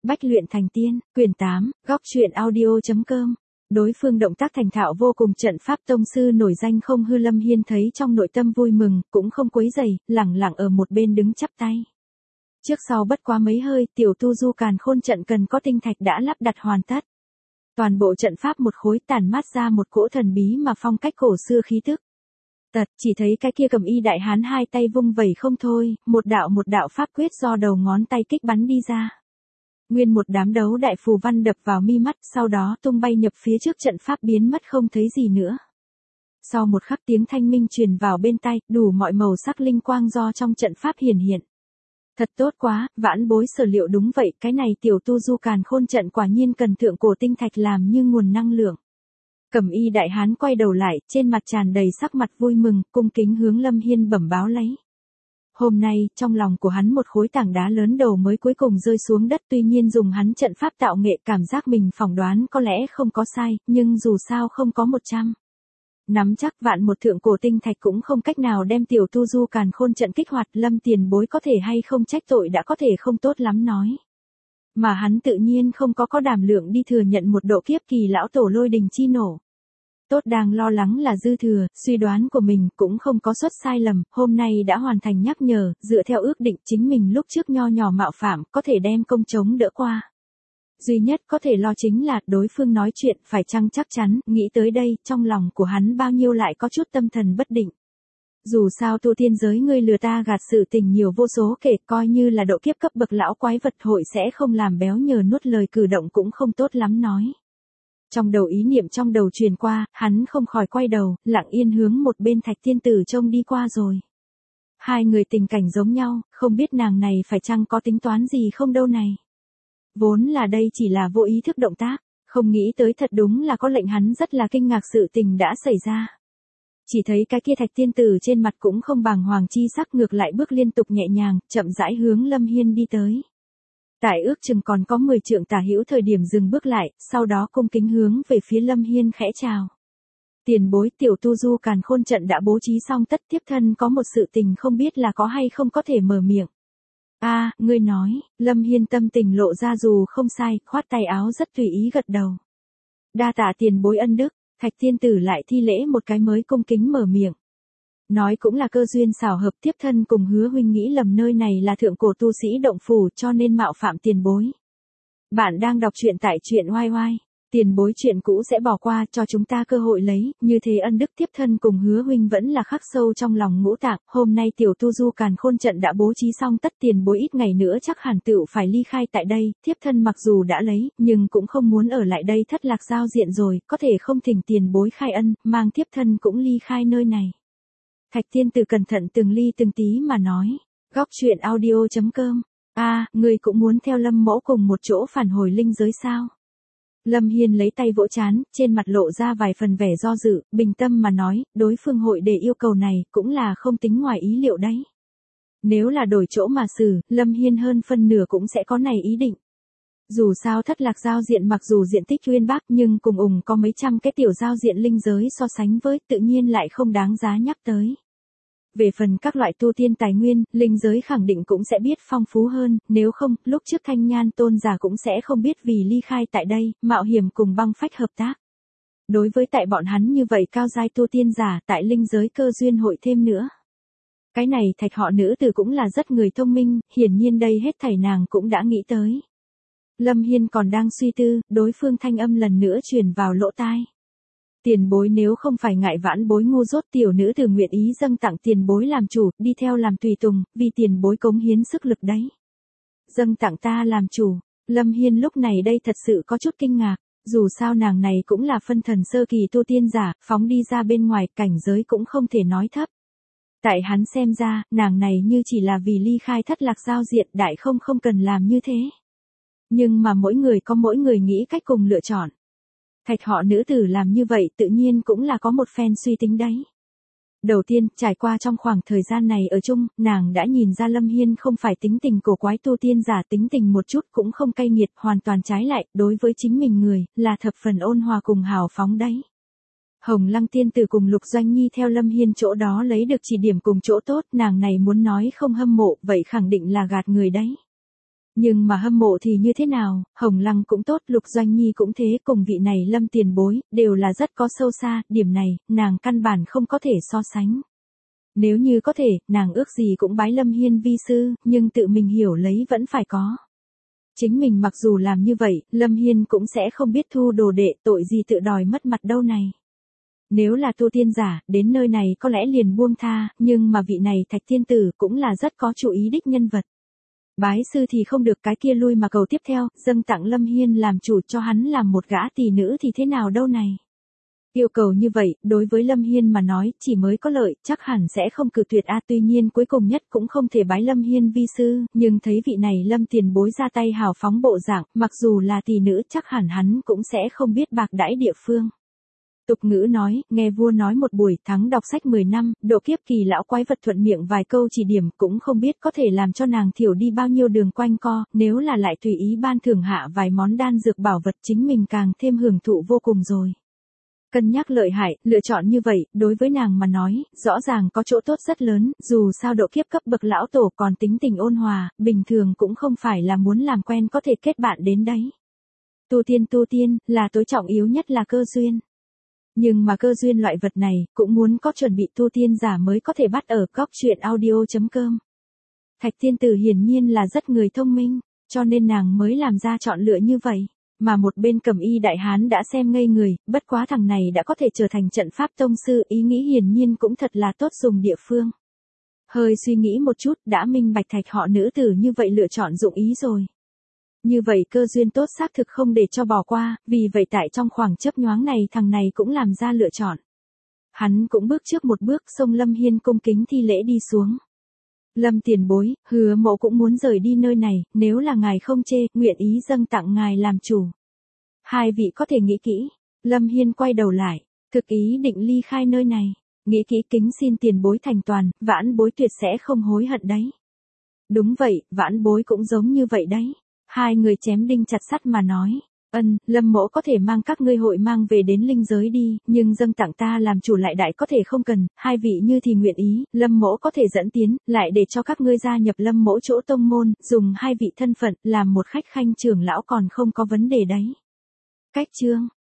Bách luyện thành tiên, quyển 8, góc truyện audio.com. Đối phương động tác thành thạo vô cùng, trận pháp tông sư nổi danh không hư. Lâm Hiên thấy trong nội tâm vui mừng, cũng không quấy rầy, lẳng lặng ở một bên đứng chắp tay. Trước sau bất quá mấy hơi, tiểu tu du càn khôn trận cần có tinh thạch đã lắp đặt hoàn tất. Toàn bộ trận pháp một khối tản mát ra một cỗ thần bí mà phong cách cổ xưa khí tức. Chỉ thấy cái kia cầm y đại hán hai tay vung vẩy không thôi, một đạo pháp quyết do đầu ngón tay kích bắn đi ra. Nguyên một đám đấu đại phù văn đập vào mi mắt, sau đó tung bay nhập phía trước trận pháp biến mất không thấy gì nữa. Sau một khắc tiếng thanh minh truyền vào bên tai, đủ mọi màu sắc linh quang do trong trận pháp hiển hiện. Thật tốt quá, vãn bối sở liệu đúng vậy, cái này tiểu tu du càn khôn trận quả nhiên cần thượng cổ tinh thạch làm như nguồn năng lượng. Cẩm y đại hán quay đầu lại, trên mặt tràn đầy sắc mặt vui mừng, cung kính hướng Lâm Hiên bẩm báo lấy. Hôm nay, trong lòng của hắn một khối tảng đá lớn đầu mới cuối cùng rơi xuống đất, tuy nhiên dùng hắn trận pháp tạo nghệ cảm giác mình phỏng đoán có lẽ không có sai, nhưng dù sao không có 100. Nắm chắc vạn một thượng cổ tinh thạch cũng không cách nào đem tiểu tu du càn khôn trận kích hoạt. Lâm tiền bối có thể hay không trách tội đã có thể không tốt lắm nói. Mà hắn tự nhiên không có đảm lượng đi thừa nhận một độ kiếp kỳ lão tổ lôi đình chi nổ. Tốt đang lo lắng là dư thừa, suy đoán của mình cũng không có suất sai lầm, hôm nay đã hoàn thành nhắc nhở, dựa theo ước định chính mình lúc trước nho nhỏ mạo phạm, có thể đem công chống đỡ qua. Duy nhất có thể lo chính là đối phương nói chuyện phải chăng chắc chắn, nghĩ tới đây, trong lòng của hắn bao nhiêu lại có chút tâm thần bất định. Dù sao tu tiên giới ngươi lừa ta gạt sự tình nhiều vô số kể, coi như là độ kiếp cấp bậc lão quái vật hội sẽ không làm béo nhờ nuốt lời cử động cũng không tốt lắm nói. Trong đầu ý niệm trong đầu truyền qua, hắn không khỏi quay đầu, lặng yên hướng một bên Thạch Tiên Tử trông đi qua rồi. Hai người tình cảnh giống nhau, không biết nàng này phải chăng có tính toán gì không đâu này. Vốn là đây chỉ là vô ý thức động tác, không nghĩ tới thật đúng là có lệnh hắn rất là kinh ngạc sự tình đã xảy ra. Chỉ thấy cái kia Thạch Tiên Tử trên mặt cũng không bàng hoàng chi sắc, ngược lại bước liên tục nhẹ nhàng, chậm rãi hướng Lâm Hiên đi tới. Tại ước chừng còn có 10 trượng tả hữu thời điểm dừng bước lại, sau đó cung kính hướng về phía Lâm Hiên khẽ chào. Tiền bối, tiểu tu du càn khôn trận đã bố trí xong tất, tiếp thân có một sự tình không biết là có hay không có thể mở miệng. Ngươi nói. Lâm Hiên tâm tình lộ ra dù không sai, khoát tay áo rất tùy ý gật đầu. Đa tạ tiền bối ân đức. Thạch Tiên Tử lại thi lễ một cái mới cung kính mở miệng. Nói cũng là cơ duyên xảo hợp, tiếp thân cùng Hứa huynh nghĩ lầm nơi này là thượng cổ tu sĩ động phủ cho nên mạo phạm tiền bối. Bạn đang đọc truyện tại truyện oai oai. Tiền bối chuyện cũ sẽ bỏ qua, cho chúng ta cơ hội lấy, như thế ân đức tiếp thân cùng Hứa huynh vẫn là khắc sâu trong lòng ngũ tạng. Hôm nay tiểu tu du càn khôn trận đã bố trí xong tất, tiền bối ít ngày nữa chắc hẳn tựu phải ly khai tại đây. Tiếp thân mặc dù đã lấy, nhưng cũng không muốn ở lại đây thất lạc giao diện rồi, có thể không thỉnh tiền bối khai ân, mang tiếp thân cũng ly khai nơi này. Thạch Tiên Tử cẩn thận từng ly từng tí mà nói. Góc truyện audio.com. Ngươi cũng muốn theo Lâm mỗ cùng một chỗ phản hồi linh giới sao? Lâm Hiên lấy tay vỗ trán, trên mặt lộ ra vài phần vẻ do dự, bình tâm mà nói, đối phương hội để yêu cầu này, cũng là không tính ngoài ý liệu đấy. Nếu là đổi chỗ mà xử, Lâm Hiên hơn phân nửa cũng sẽ có này ý định. Dù sao thất lạc giao diện mặc dù diện tích uyên bác nhưng cùng có mấy trăm cái tiểu giao diện linh giới so sánh với, tự nhiên lại không đáng giá nhắc tới. Về phần các loại tu tiên tài nguyên, linh giới khẳng định cũng sẽ biết phong phú hơn, nếu không, lúc trước Thanh Nhan tôn giả cũng sẽ không biết vì ly khai tại đây, mạo hiểm cùng băng phách hợp tác. Đối với tại bọn hắn như vậy cao giai tu tiên giả, tại linh giới cơ duyên hội thêm nữa. Cái này Thạch họ nữ tử cũng là rất người thông minh, hiển nhiên đây hết thảy nàng cũng đã nghĩ tới. Lâm Hiên còn đang suy tư, đối phương thanh âm lần nữa truyền vào lỗ tai. Tiền bối nếu không phải ngại vãn bối ngu dốt, tiểu nữ tử nguyện ý dâng tặng tiền bối làm chủ, đi theo làm tùy tùng, vì tiền bối cống hiến sức lực đấy. Dâng tặng ta làm chủ. Lâm Hiên lúc này đây thật sự có chút kinh ngạc, dù sao nàng này cũng là phân thần sơ kỳ tu tiên giả, phóng đi ra bên ngoài, cảnh giới cũng không thể nói thấp. Tại hắn xem ra, nàng này như chỉ là vì ly khai thất lạc giao diện, đại không cần làm như thế. Nhưng mà mỗi người có mỗi người nghĩ cách cùng lựa chọn. Thạch họ nữ tử làm như vậy tự nhiên cũng là có một phen suy tính đấy. Đầu tiên, trải qua trong khoảng thời gian này ở chung, nàng đã nhìn ra Lâm Hiên không phải tính tình cổ quái tu tiên giả, tính tình một chút cũng không cay nghiệt, hoàn toàn trái lại, đối với chính mình người, là thập phần ôn hòa cùng hào phóng đấy. Hồng Lăng tiên tử cùng Lục Doanh Nhi theo Lâm Hiên chỗ đó lấy được chỉ điểm cùng chỗ tốt, nàng này muốn nói không hâm mộ, vậy khẳng định là gạt người đấy. Nhưng mà hâm mộ thì như thế nào, Hồng Lăng cũng tốt, Lục Doanh Nhi cũng thế, cùng vị này Lâm tiền bối, đều là rất có sâu xa, điểm này, nàng căn bản không có thể so sánh. Nếu như có thể, nàng ước gì cũng bái Lâm Hiên vi sư, nhưng tự mình hiểu lấy vẫn phải có. Chính mình mặc dù làm như vậy, Lâm Hiên cũng sẽ không biết thu đồ đệ, tội gì tự đòi mất mặt đâu này. Nếu là tu tiên giả, đến nơi này có lẽ liền buông tha, nhưng mà vị này Thạch Tiên Tử cũng là rất có chủ ý đích nhân vật. Bái sư thì không được, cái kia lui mà cầu tiếp theo, dâng tặng Lâm Hiên làm chủ cho hắn làm một gã tỷ nữ thì thế nào đâu này. Yêu cầu như vậy, đối với Lâm Hiên mà nói, chỉ mới có lợi, chắc hẳn sẽ không cự tuyệt tuy nhiên cuối cùng nhất cũng không thể bái Lâm Hiên vi sư, nhưng thấy vị này Lâm tiền bối ra tay hào phóng bộ dạng, mặc dù là tỷ nữ chắc hẳn hắn cũng sẽ không biết bạc đãi địa phương. Tục ngữ nói, nghe vua nói một buổi, thắng đọc sách 10 năm, độ kiếp kỳ lão quái vật thuận miệng vài câu chỉ điểm, cũng không biết có thể làm cho nàng thiểu đi bao nhiêu đường quanh co, nếu là lại tùy ý ban thưởng hạ vài món đan dược bảo vật, chính mình càng thêm hưởng thụ vô cùng rồi. Cân nhắc lợi hại, lựa chọn như vậy, đối với nàng mà nói, rõ ràng có chỗ tốt rất lớn, dù sao độ kiếp cấp bậc lão tổ còn tính tình ôn hòa, bình thường cũng không phải là muốn làm quen có thể kết bạn đến đấy. Tu tiên, là tối trọng yếu nhất là cơ duyên. Nhưng mà cơ duyên loại vật này, cũng muốn có chuẩn bị tu tiên giả mới có thể bắt ở góc truyện audio.com. Thạch Tiên Tử hiển nhiên là rất người thông minh, cho nên nàng mới làm ra chọn lựa như vậy. Mà một bên Cẩm Y đại hán đã xem ngây người, bất quá thằng này đã có thể trở thành trận pháp tông sư, ý nghĩ hiển nhiên cũng thật là tốt dùng địa phương. Hơi suy nghĩ một chút, đã minh bạch Thạch họ nữ tử như vậy lựa chọn dụng ý rồi. Như vậy cơ duyên tốt xác thực không để cho bỏ qua, vì vậy tại trong khoảng chớp nhoáng này thằng này cũng làm ra lựa chọn. Hắn cũng bước trước một bước, xông Lâm Hiên cung kính thi lễ đi xuống. Lâm tiền bối, Hứa Mộ cũng muốn rời đi nơi này, nếu là ngài không chê, nguyện ý dâng tặng ngài làm chủ. Hai vị có thể nghĩ kỹ. Lâm Hiên quay đầu lại, thực ý định ly khai nơi này. Nghĩ kỹ, kính xin tiền bối thành toàn, vãn bối tuyệt sẽ không hối hận đấy. Đúng vậy, vãn bối cũng giống như vậy đấy. Hai người chém đinh chặt sắt mà nói. Lâm mỗ có thể mang các ngươi hội mang về đến linh giới đi, nhưng dâng tặng ta làm chủ lại đại có thể không cần, hai vị như thì nguyện ý, Lâm mỗ có thể dẫn tiến, lại để cho các ngươi gia nhập Lâm mỗ chỗ tông môn, dùng hai vị thân phận, làm một khách khanh trưởng lão còn không có vấn đề đấy. Cách chương